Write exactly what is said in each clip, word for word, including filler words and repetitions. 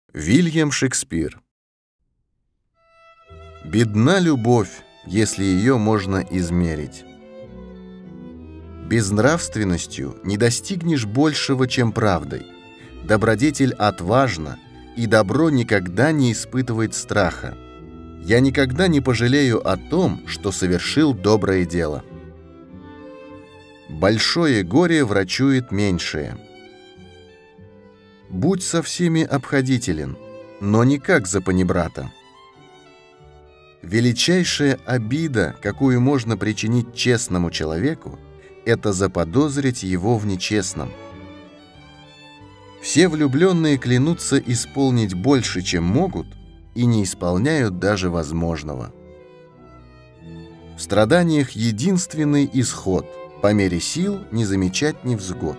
Вильям Шекспир. Бедна любовь, если ее можно измерить. Безнравственностью не достигнешь большего, чем правдой. Добродетель отважна, и добро никогда не испытывает страха. Я никогда не пожалею о том, что совершил доброе дело. Большое горе врачует меньшее. Будь со всеми обходителен, но не как за панибрата. Величайшая обида, какую можно причинить честному человеку, это заподозрить его в нечестном. Все влюбленные клянутся исполнить больше, чем могут, и не исполняют даже возможного. В страданиях единственный исход – по мере сил не замечать невзгод.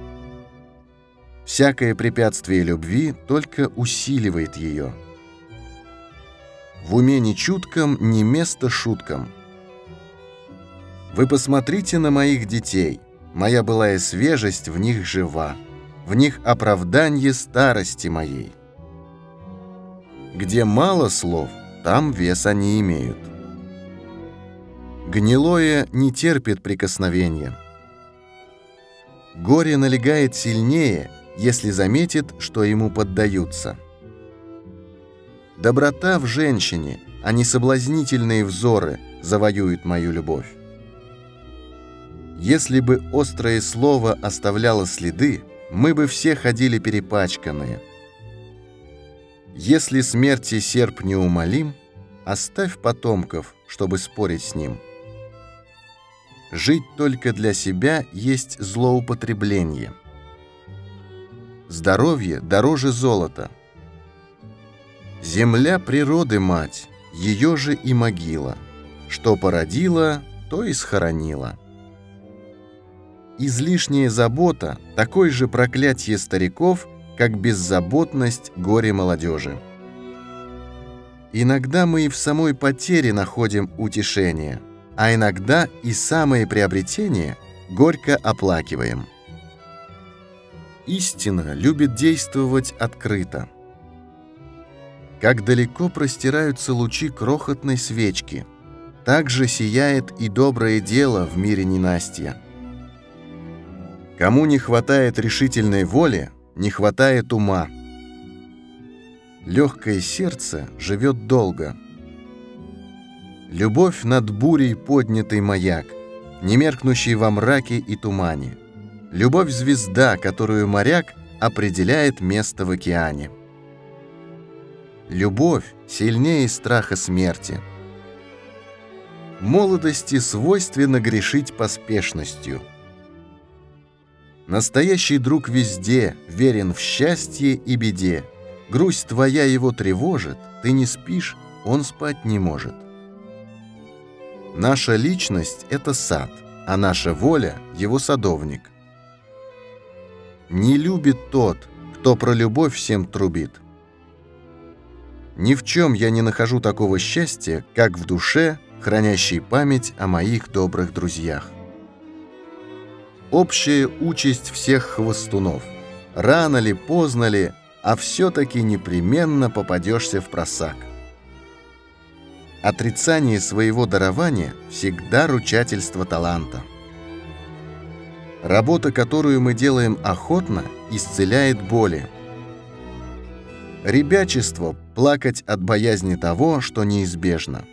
Всякое препятствие любви только усиливает ее. В уме нечутком не место шуткам. Вы посмотрите на моих детей, моя былая свежесть в них жива, в них оправданье старости моей. Где мало слов, там вес они имеют. Гнилое не терпит прикосновения. Горе налегает сильнее, если заметит, что ему поддаются. Доброта в женщине, а не соблазнительные взоры, завоюют мою любовь. Если бы острое слово оставляло следы, мы бы все ходили перепачканные. Если смерти серп неумолим, оставь потомков, чтобы спорить с ним. Жить только для себя есть злоупотребление. Здоровье дороже золота. Земля природы мать, ее же и могила. Что породила, то и схоронила. Излишняя забота – такое же проклятие стариков, как беззаботность горе молодежи. Иногда мы и в самой потере находим утешение, а иногда и самые приобретения горько оплакиваем. Истина любит действовать открыто. Как далеко простираются лучи крохотной свечки, так же сияет и доброе дело в мире ненастья. Кому не хватает решительной воли, не хватает ума. Легкое сердце живет долго. Любовь над бурей поднятый маяк, не меркнущий во мраке и тумане. Любовь — звезда, которую моряк определяет место в океане. Любовь сильнее страха смерти. Молодости свойственно грешить поспешностью. Настоящий друг везде, верен в счастье и беде. Грусть твоя его тревожит, ты не спишь, он спать не может. Наша личность — это сад, а наша воля — его садовник. Не любит тот, кто про любовь всем трубит. Ни в чем я не нахожу такого счастья, как в душе, хранящей память о моих добрых друзьях. Общая участь всех хвостунов. Рано ли, поздно ли, а все-таки непременно попадешься в просак. Отрицание своего дарования всегда ручательство таланта. Работа, которую мы делаем охотно, исцеляет боли. Ребячество – плакать от боязни того, что неизбежно.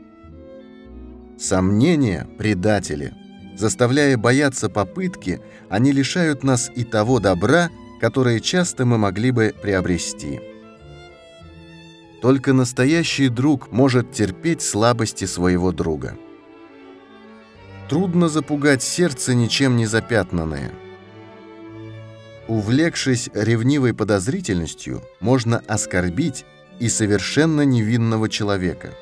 Сомнения – предатели. Заставляя бояться попытки, они лишают нас и того добра, которое часто мы могли бы приобрести. Только настоящий друг может терпеть слабости своего друга. Трудно запугать сердце ничем не запятнанное. Увлекшись ревнивой подозрительностью, можно оскорбить и совершенно невинного человека.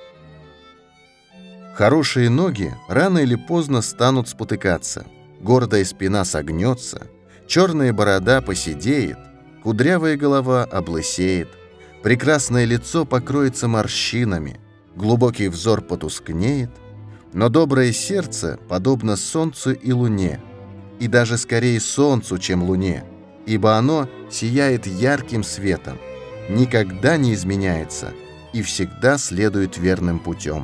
Хорошие ноги рано или поздно станут спотыкаться, гордая спина согнется, черная борода поседеет, кудрявая голова облысеет, прекрасное лицо покроется морщинами, глубокий взор потускнеет, но доброе сердце подобно солнцу и луне, и даже скорее солнцу, чем луне, ибо оно сияет ярким светом, никогда не изменяется и всегда следует верным путем.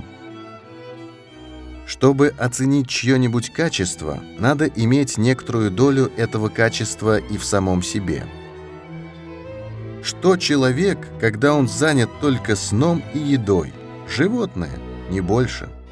Чтобы оценить чье-нибудь качество, надо иметь некоторую долю этого качества и в самом себе. Что человек, когда он занят только сном и едой? Животное, не больше.